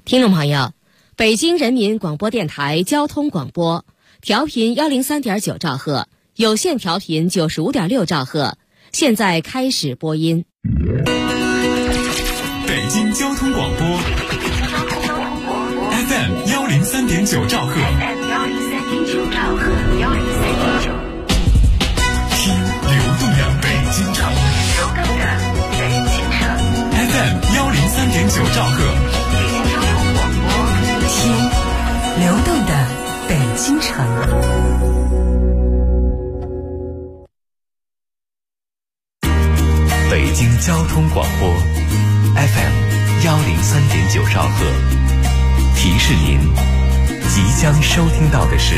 听众朋友，北京人民广播电台交通广播，调频103.9兆赫，有线调频95.6兆赫，现在开始播音。 北京交通广播 FM 103.9兆赫，听流动的北京城，FM 103.9兆赫， 听流动的北京城。 北京交通广播 FM 103.9兆赫，提示您即将收听到的是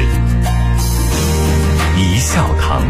一笑堂。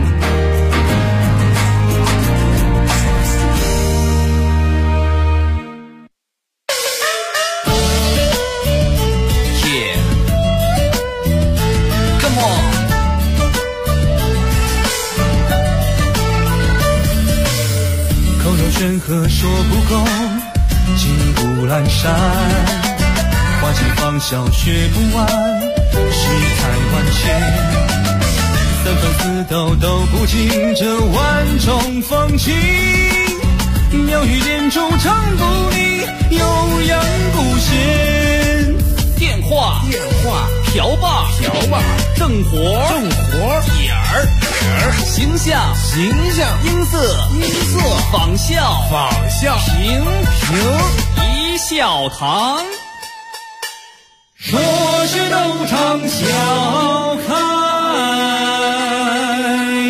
山河说不够，金不阑珊，花季芳香学不完，世态万千，三番四道都不尽这万种风情，妙语连珠唱不腻，悠扬不闲。 电话瓢把正活点儿形象音色仿效平一笑堂， 说是斗场笑开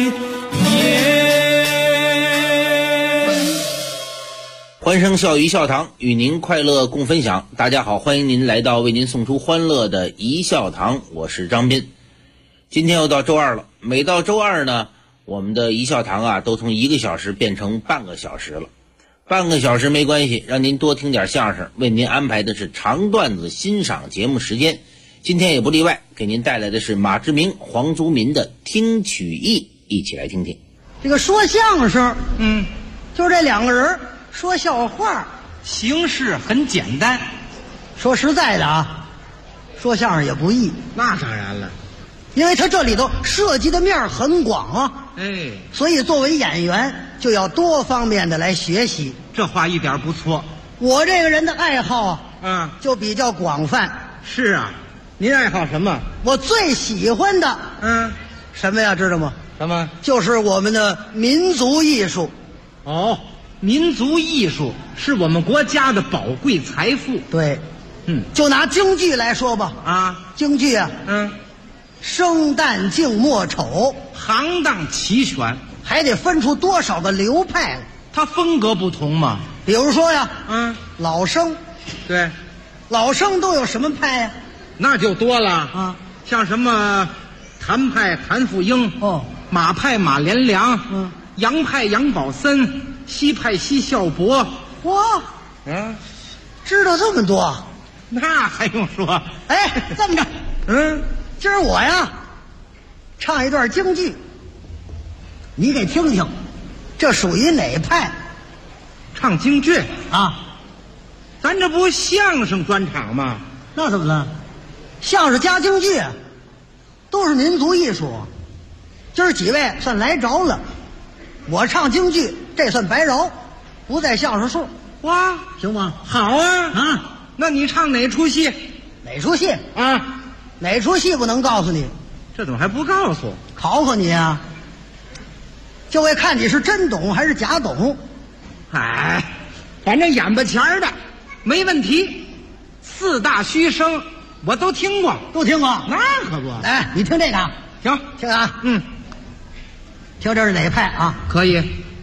颜。 欢声笑语笑堂，与您快乐共分享。大家好，欢迎您来到为您送出欢乐的一笑堂，我是张斌。今天又到周二了，每到周二呢，我们的一笑堂啊都从1个小时变成半个小时了。半个小时没关系，让您多听点相声，为您安排的是长段子欣赏节目时间。今天也不例外，给您带来的是马志明、黄祖民的听曲艺，一起来听听。 这个说相声，就这2个人说笑话， 形式很简单。 说实在的啊，说相声也不易。 那当然了， 因为他这里头涉及的面很广啊，所以作为演员就要多方面的来学习。 这话一点不错。 我这个人的爱好就比较广泛。 是啊，您爱好什么？ 我最喜欢的什么呀？知道吗？ 什么？ 就是我们的民族艺术。 哦，民族艺术是我们国家的宝贵财富。 对，就拿京剧来说吧，京剧啊，生旦净末丑， 行当齐全， 还得分出多少个流派来。 它风格不同嘛。 比如说呀，老生， 对， 老生都有什么派呀？ 那就多了像什么谭派谭富英，马派马连良，杨派杨宝森，西派西孝伯。 哇，知道这么多？ 那还用说？ 哎，这么着，今儿我呀唱一段京剧，你给听听，这属于哪派？ 唱京剧啊？ 咱这不相声专场吗？ 那怎么了？相声加京剧都是民族艺术。今儿几位算来着了，我唱京剧这算白饶，不在相声数。 哇， 行吗？ 好啊！那你唱哪出戏？ 哪出戏啊？哪出戏不能告诉你？ 这怎么还不告诉？ 考考你啊！就为看你是真懂还是假懂。 哎，反正眼巴前儿的没问题。4大须生我都听过。 都听过？ 那可不。 来，你听这个。 行， 听啊。听这是哪派啊？ 可以。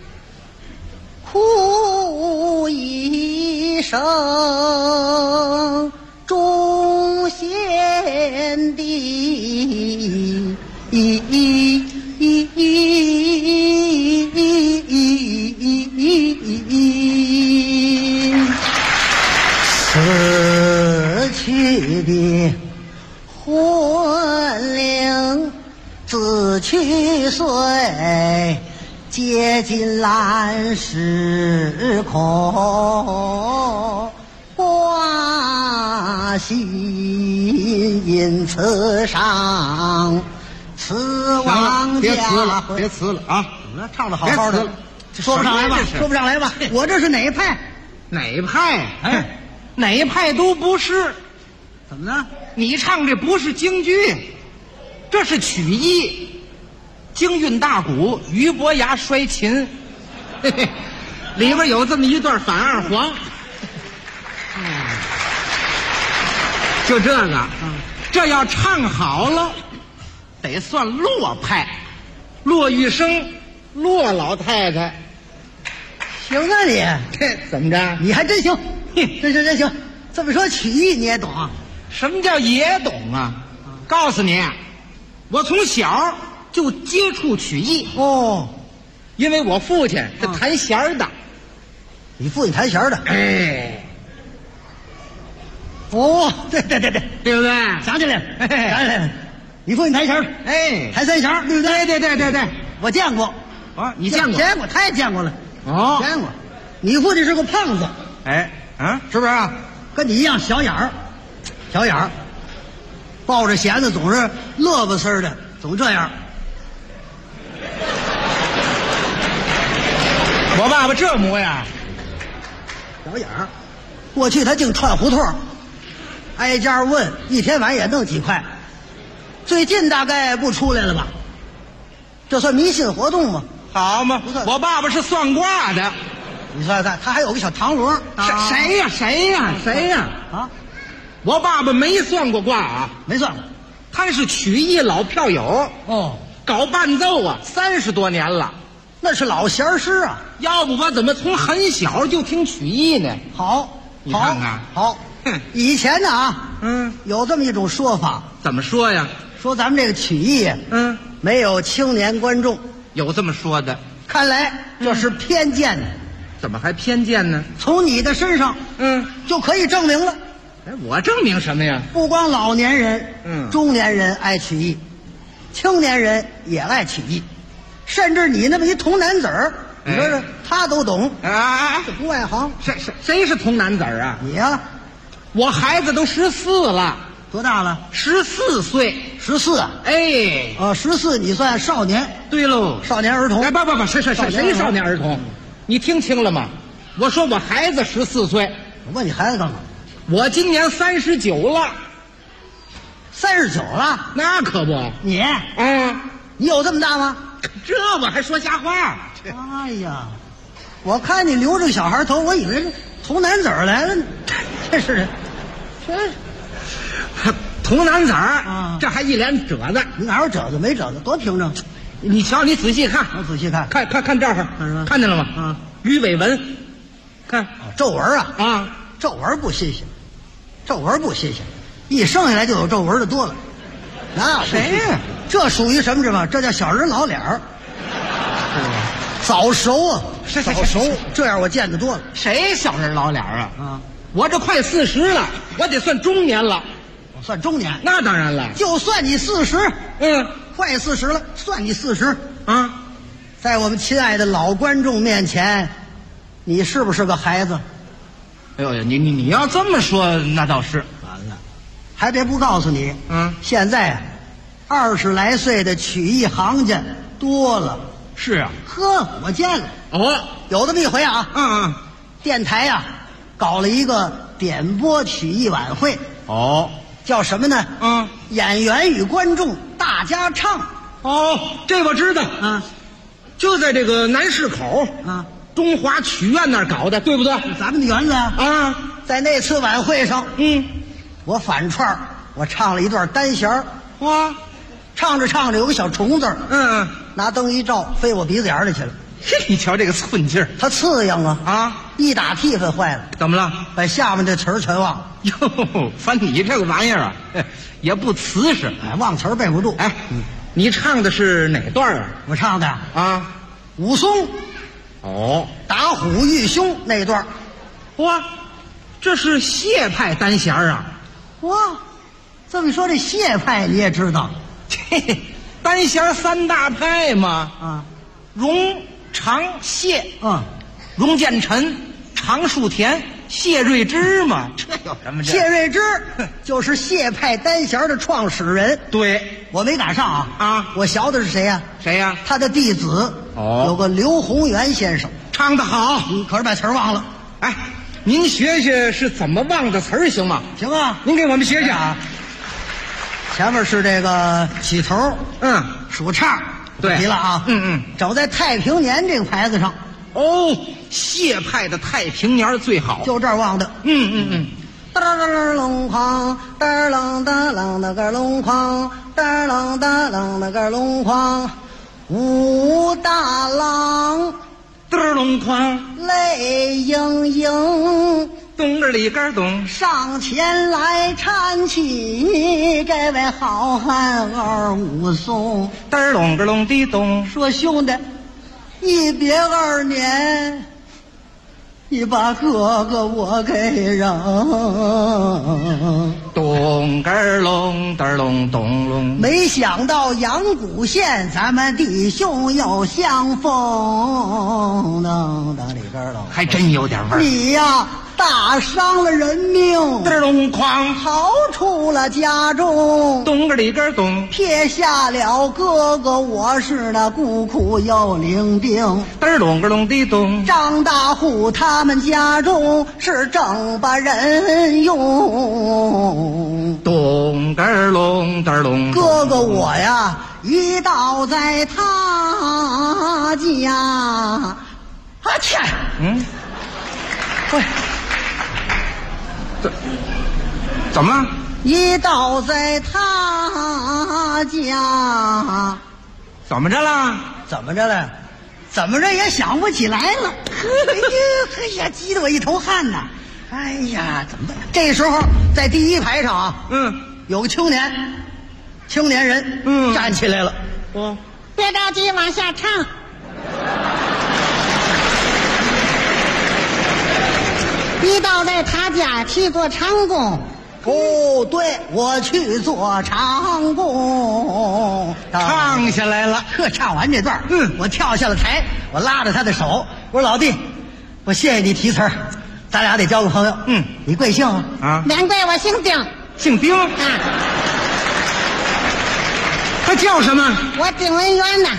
呼一声众贤弟，死去的魂灵自去岁，接近蓝时空，花心因此伤，此王家。 别辞了啊！ 怎么了？唱的好好的，说不上来吧？说不上来吧？我这是哪派？ 哪派？哎，哪派都不是。 怎么呢？ 你唱这不是京剧，这是曲艺。京韵大鼓，俞伯牙摔琴，嘿嘿，里边有这么一段反二黄。就这个，这要唱好了，得算骆派，骆玉生，骆老太太。 行啊你， 怎么着？ 你还真行，真行。这么说曲艺你也懂啊？ 什么叫也懂啊？告诉你，我从小就接触曲艺哦， 因为我父亲是弹弦的。 你父亲弹弦的？ 哎。 哦，对， 对不对？ 想起来了，想起来了，你父亲弹弦， 哎， 弹三弦，对不对？ 对， 我见过。 啊，你见过？ 见过，太见过了。 哦， 见过。你父亲是个胖子， 哎，啊， 是不是啊？跟你一样小眼儿，抱着弦子总是乐不丝的，总这样。 我爸爸这模样， 小眼儿，过去他净串胡同。挨家问，一天晚上也弄几块，最近大概不出来了吧？这算迷信活动吗？ 好嘛，我爸爸是算卦的， 你算算，他还有个小堂轮。 谁呀？ 啊， 我爸爸没算过卦啊， 没算过， 他是曲艺老票友哦， 搞伴奏啊，30多年了， 那是老弦师啊。 要不我怎么从很小就听曲艺呢？ 好， 你看看， 好。以前呢啊，有这么一种说法， 怎么说呀？ 说咱们这个曲艺，没有青年观众， 有这么说的。 看来这是偏见呢。 怎么还偏见呢？ 从你的身上，就可以证明了。 哎，我证明什么呀？ 不光老年人，中年人爱曲艺，青年人也爱曲艺，甚至你那么一童男子儿，你说说他都懂啊， 这不外行。 谁是童男子儿啊？ 你呀。 我孩子都14了， 多大了 ？14岁 ，14啊！ 哎 ，14你算少年？ 对喽， 少年儿童。 哎，不，谁少年儿童？你听清了吗？我说我孩子14岁。 我问你孩子干嘛？ 我今年39了。 39了？ 那可不。 你？你有这么大吗？ 这我还说瞎话。 哎呀，我看你留着个小孩头，我以为是童男子儿来了。这是的， 童男子儿这还一脸褶子。 你哪有褶子？没褶子，多平整。 你瞧，你仔细看， 我仔细看， 看这儿，看见了吗？鱼尾纹，看皱纹啊，皱纹不新鲜，一生下来就有皱纹的多了。那谁呀？ 这属于什么吗？这叫小人老脸儿，早熟啊，早熟。这样我见得多了。 谁小人老脸啊？我这快40了，我得算中年了。 我算中年？ 那当然了。 就算你40，快40了，算你40啊。在我们亲爱的老观众面前，你是不是个孩子？ 哎呦，你要这么说，那倒是。 完了，还别不告诉你，现在20来岁的曲艺行家多了。 是啊， 呵，我见了。有这么一回啊，电台呀搞了一个点播曲艺晚会。叫什么呢？演员与观众大家唱。 这我知道啊，就在这个南市口中华曲院那儿搞的，对不对？ 咱们的园子啊，在那次晚会上，我反串，我唱了一段单弦儿。 哇， 唱着唱着有个小虫子，拿灯一照，飞我鼻子眼里去了。 你瞧这个寸劲儿， 它刺痒啊！一打替分坏了。 怎么了？ 把下面这词儿全忘了。 哟，反正你这个玩意儿啊，也不瓷实。 忘词儿背不住。 你唱的是哪段啊？ 我唱的武松。打虎遇凶那段。 哇，这是谢派单弦啊！ 哇，这么一说这谢派你也知道？ 单弦3大派嘛。荣、常、谢。荣建臣、常树田、谢瑞之嘛。 有什么这？ 谢瑞之就是谢派单弦的创始人。 对， 我没赶上啊啊！ 我学的是谁呀？ 谁呀？ 他的弟子有个刘宏元先生， 唱得好。 可是把词儿忘了。 哎，您学学是怎么忘的词儿行吗？ 行啊， 您给我们学学啊。 前面是这个起头，数唱， 对， 提了啊，整在太平年这个牌子上。 哦，谢派的太平年最好， 就这儿忘的。哒啷隆哐，哒啷哒啷那个隆哐，哒啷哒啷那个隆哐，武大郎， 哒隆哐， 泪盈盈， 咚个里个咚， 上前来搀起这位好汉儿武松， 哒隆个隆的咚， 说兄弟，一别2年。你把哥哥我给让， 咚个隆哒隆咚隆， 没想到阳谷县咱们弟兄又相逢，当里边了， 还真有点味儿。 你呀，大伤了人命， 哒隆哐， 逃出了家中， 咚个里个咚， 撇下了哥哥，我是那孤苦又伶仃， 哒隆个隆的咚， 张大户他们家中是正把人用， 咚个隆哒隆， 哥哥我呀一倒在他家，啊天，喂， 怎么了？ 一倒在他家， 怎么着了？ 怎么着了？怎么着也想不起来了。哎呀，急得我一头汗呐！哎呀，怎么办？这时候在第一排上啊，有个青年人，站起来了。 别着急，往下唱。一倒在他家去做长工。 哦，对，我去做长工， 唱下来了。 唱完这段，我跳下了台，我拉着他的手，我说老弟，我谢谢你提词儿，咱俩得交个朋友。你贵姓啊？ 免贵，我姓丁。 姓丁啊？他叫什么？ 我丁文元呐。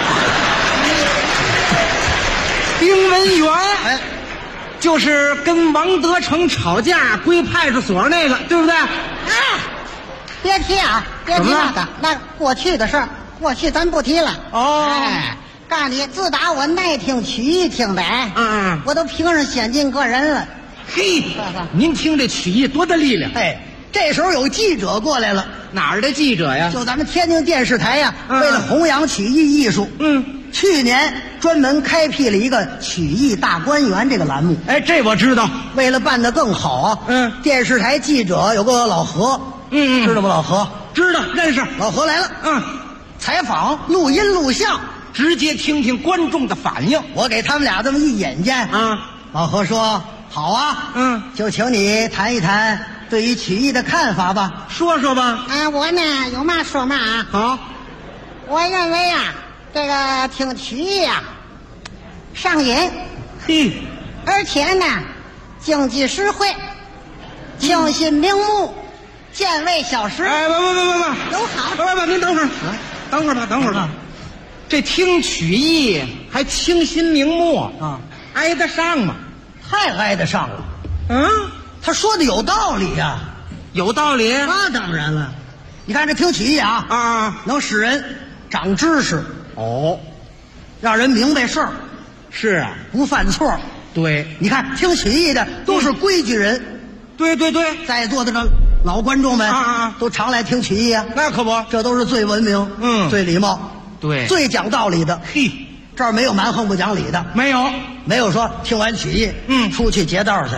丁文元。哎。就是跟王德成吵架归派出所那个，对不对？ 别提啊，别提那个，那过去的事儿，过去咱不提了。告诉你，自打我耐听曲艺听的，我都评上先进个人了。 嘿，您听这曲艺多大力量！ 这时候有记者过来了， 哪儿的记者呀？ 就咱们天津电视台呀，为了弘扬曲艺艺术，去年专门开辟了一个曲艺大观园这个栏目。 这我知道。 为了办得更好啊，电视台记者有个老何，知道吗？老何知道，认识。 老何来了，采访录音录像， 直接听听观众的反应。 我给他们俩这么一引荐老何说好啊，就请你谈一谈对于曲艺的看法吧， 说说吧。 我呢有嘛说嘛啊。 好， 我认为啊，这个听曲艺啊上瘾，而且呢经济实惠，清新明目，见味小食。 不， 有好。 不，您等会儿，等会儿吧。这听曲艺还清新明目挨得上吗？ 太挨得上了。他说的有道理呀， 有道理。 那当然了，你看这听曲艺能使人长知识，让人明白事儿。 是啊， 不犯错。 对， 你看听曲艺的都是规矩人。 对， 在座的这老观众们都常来听曲艺啊。 那可不， 这都是最文明、最礼貌、最讲道理的。这儿没有蛮横不讲理的，没有说听完曲艺出去劫道去，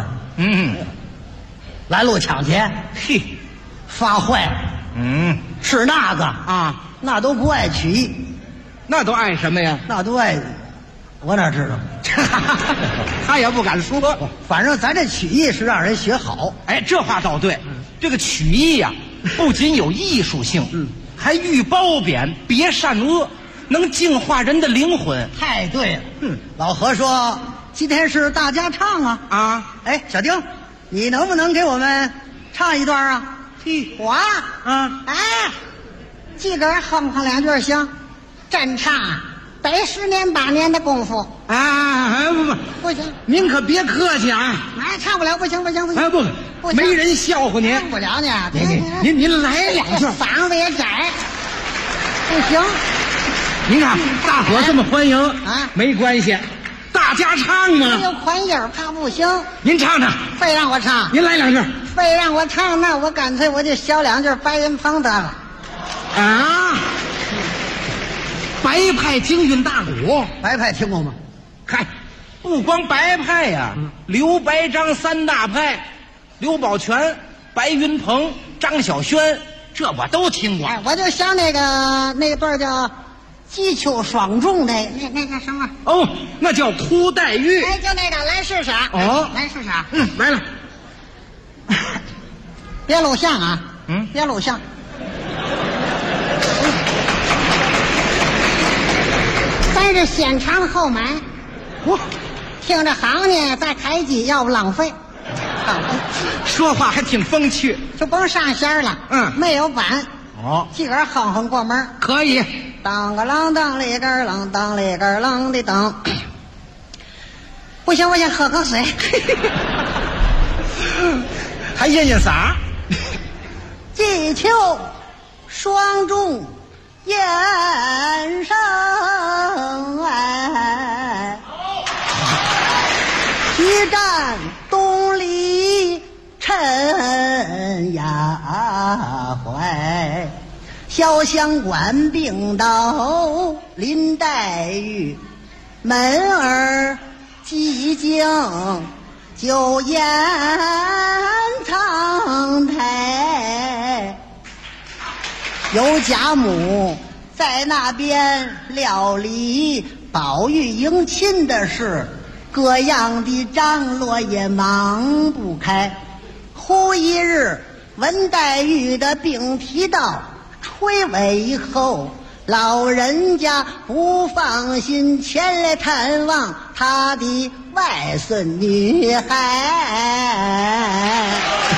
拦路抢劫，发坏，是那个那都不爱曲艺。 那都爱什么呀？ 那都爱，我哪知道？ 他也不敢说。 反正咱这曲艺是让人学好。 这话倒对。这个曲艺呀，不仅有艺术性，还寓褒贬，别善恶，能净化人的灵魂。 太对了。老何说今天是大家唱啊。小丁， 你能不能给我们唱一段啊？我哎，自个儿哼哼两句行，真唱啊，得10年8年的功夫。不行， 您可别客气啊！ 哎，唱不了，不行。 哎，不，没人笑话您。 唱不了呢。 您来两句， 嗓子也窄，不行。 您看大伙这么欢迎啊， 没关系，大家唱嘛。 没有宽音怕不行。 您唱唱， 非让我唱， 您来两句。 非让我唱，那我干脆我就小两句白云鹏得了。 啊，白派京韵大鼓， 白派听过吗？ 嗨，不光白派呀，刘白张3大派，刘宝全、白云鹏、张小轩，这我都听过。 哎，我就想那段叫击秋双重的那个什么哦，那叫哭黛玉。 哎，就那个来试试。 哦， 来试试。 来了。 别录像啊！别录像。咱是先尝后买，听着好呢，再开机，要不浪费。 说话还挺风趣， 就甭上弦了。没有板。自个儿哼哼过门可以。 当个啷当里个啷当里个啷的当。不行，我先喝口水。 还咽嗓。 击秋双重燕声哎，一战东篱陈牙怀，潇湘关并到林黛玉，门儿寂静就掩苍苔，有家母在那边料理宝玉迎亲的事，各样的张罗也忙不开。忽一日闻黛玉的病体到，垂危以后，老人家不放心，前来探望他的外孙女孩。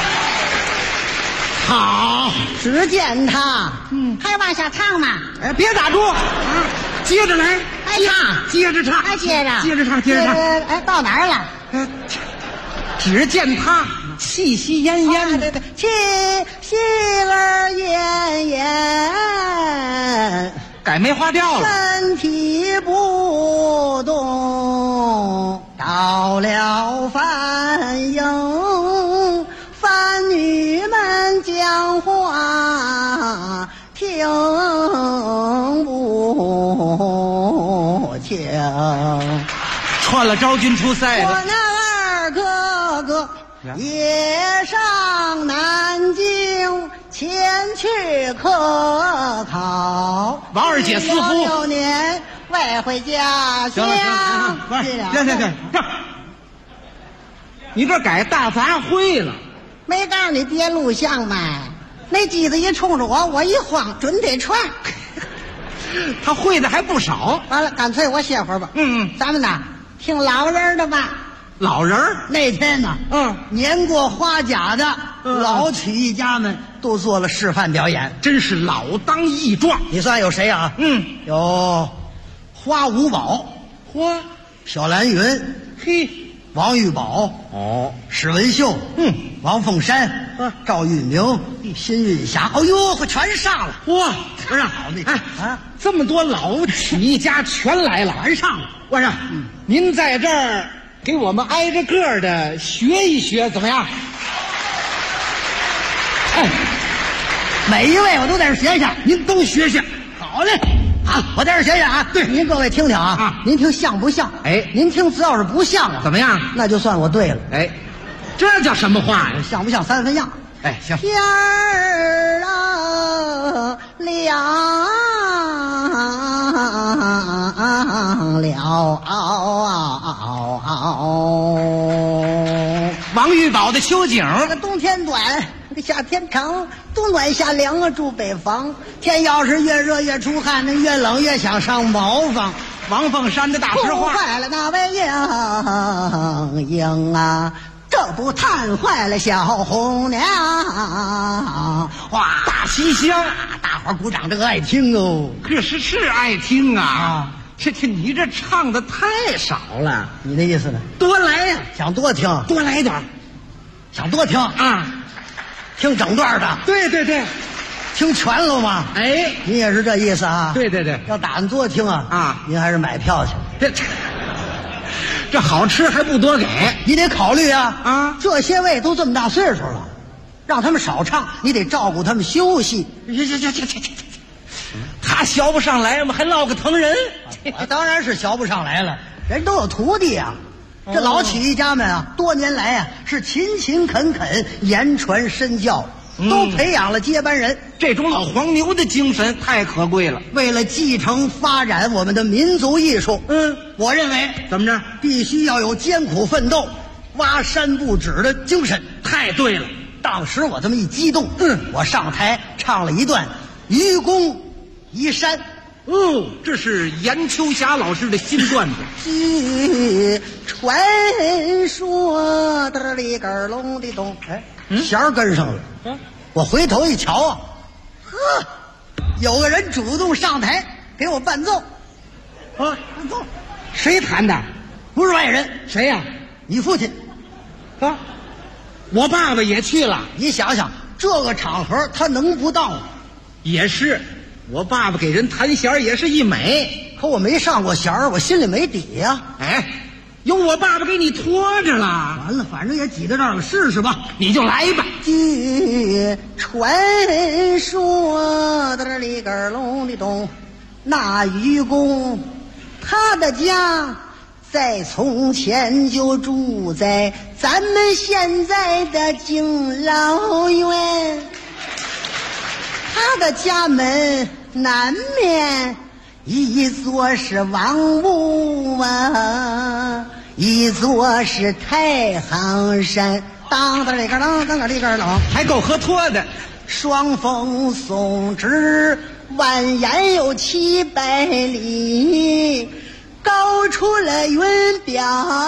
好， 只见他还往下唱嘛。 别打住接着来， 还唱， 接着唱， 还接着唱。 哎，到哪儿了？ 只见他气息奄奄， 对，气息儿奄奄， 改梅花调了， 身体不动，到了饭营，饭女们讲话听不清， 串了昭君出塞我的。 那二哥哥也上南京前去科考， 王二姐似乎 6年外回家乡。 行，你这改大杂烩了。 没告诉你别录像嘛，那机子一冲着我一慌，准得传。 他会的还不少。 完了，干脆我歇会儿吧。咱们呐听老人的吧。 老人儿那天呢，年过花甲的老曲艺家们都做了示范表演， 真是老当益壮。 你算有谁啊？有花五宝，小蓝云，王玉宝，史文秀，王凤山，赵玉明，辛运霞，哎呦，全上了。 不是这么多老曲艺家全来了，全上了。我说，您在这儿给我们挨着个的学一学，怎么样？ 每一位我都在这学学， 您都学学。 好嘞。我在这学学啊！对，您各位听听啊，您听像不像？您听只要是不像啊， 怎么样？ 那就算我对了。 这叫什么话呀？ 像不像3分样？ 行。 天儿啊亮了， 王玉宝的秋景， 冬天短，夏天长，冬暖夏凉住北方。天要是越热越出汗，那越冷越想上茅房。 王凤山的大实话， 坏了那位莺莺啊，正这不探坏了小红娘。哇， 大西厢， 大伙儿鼓掌，这个爱听哦。 可是爱听啊。这你这唱的太少了。 你的意思呢？ 多来呀， 想多听， 多来点， 想多听啊， 听整段的。 对对对， 听全了吗？ 哎， 你也是这意思啊？ 对对对， 要打算多听啊，您还是买票去。 这好吃还不多给， 你得考虑啊！这些位都这么大岁数了，让他们少唱，你得照顾他们休息。 他学不上来嘛，还落个疼人。 我当然是学不上来了，人都有徒弟啊。这老曲艺家们啊，多年来啊是勤勤恳恳，言传身教，都培养了接班人。 这种老黄牛的精神太可贵了。 为了继承发展我们的民族艺术，我认为怎么着， 必须要有艰苦奋斗、挖山不止的精神。 太对了。 当时我这么一激动，我上台唱了一段《愚公移山》。 这是严秋霞老师的新段子。 据传说的里根隆的咚，弦儿跟上了。我回头一瞧啊，有个人主动上台给我伴奏。伴奏， 谁弹的？ 不是外人。 谁呀？ 你父亲。 我爸爸也去了。 你想想，这个场合他能不到吗？ 也是。我爸爸给人弹弦也是一美， 可我没上过弦，我心里没底呀。 有我爸爸给你拖着了。 完了，反正也挤到这儿了，试试吧。 你就来吧。 据传说的里根隆的咚，那愚公他的家在从前就住在咱们现在的敬老院。他的家门南面一座是王屋啊，一座是太行山。当当里个啷，当个里个啷， 还够合拖的。 双峰耸直，蜿蜒有700里，高出了云表，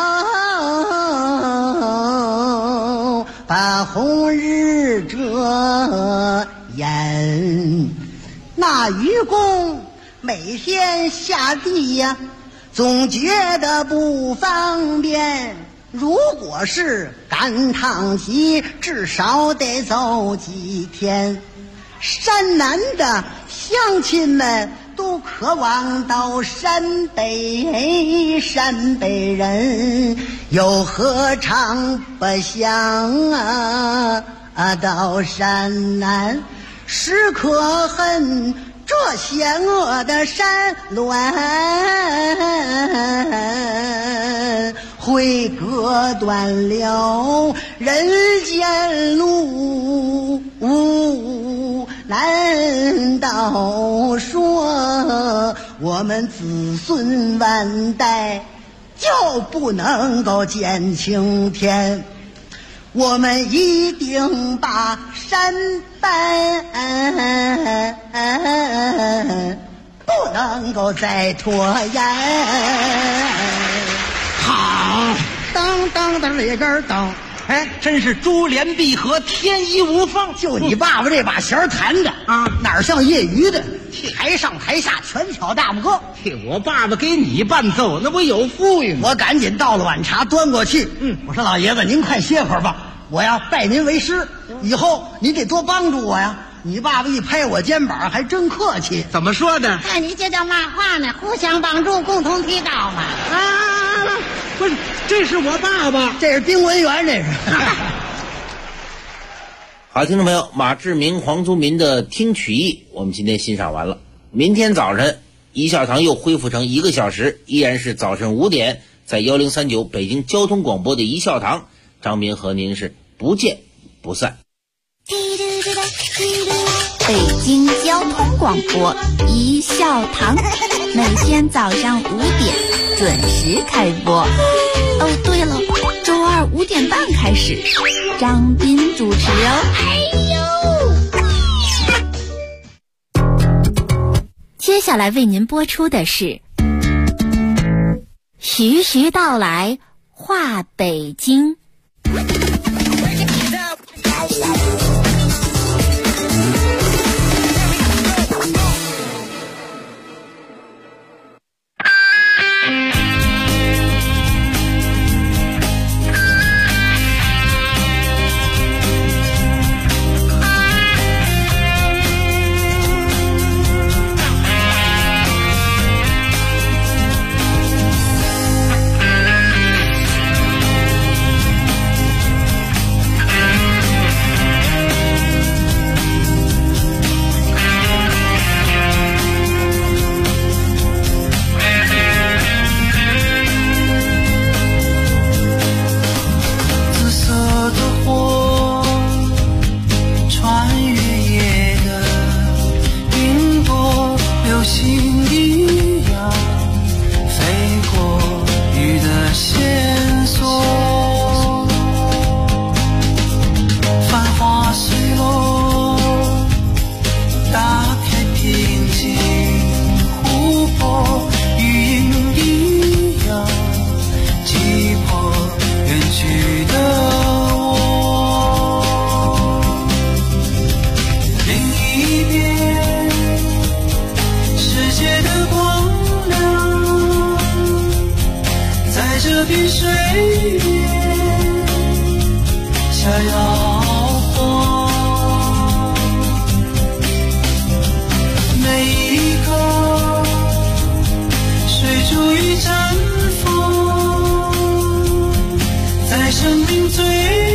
把红日遮眼。那愚公每天下地呀，总觉得不方便。如果是赶趟集，至少得走几天。山南的乡亲们都渴望到山北，山北人又何尝不想到山南，时刻恨这险恶的山峦，会割断了人间路。难道说我们子孙万代就不能够见青天？我们一定把山搬，不能够再拖延。 好， 当当当里根当， 真是珠联璧合，天衣无缝。 就你爸爸这把弦弹的哪像业余的，台上台下全挑大拇哥。 我爸爸给你伴奏，那不有富裕吗？ 我赶紧倒了碗茶端过去。我说老爷子您快歇会儿吧，我呀拜您为师，以后您得多帮助我呀。你爸爸一拍我肩膀还真客气。 怎么说的？ 看你这叫嘛话呢？互相帮助，共同提高嘛。 不是，这是我爸爸， 这是丁文元，这是。 好，听众朋友，马志明、黄宗民的听曲艺我们今天欣赏完了。明天早晨一笑堂又恢复成1个小时，依然是早晨5点，在1039北京交通广播的一笑堂，张明和您是不见不散。 北京交通广播一笑堂，每天早上5点准时开播。哦，对了，周二5点半开始，张斌主持哦。接下来为您播出的是徐徐道来话北京。 生命最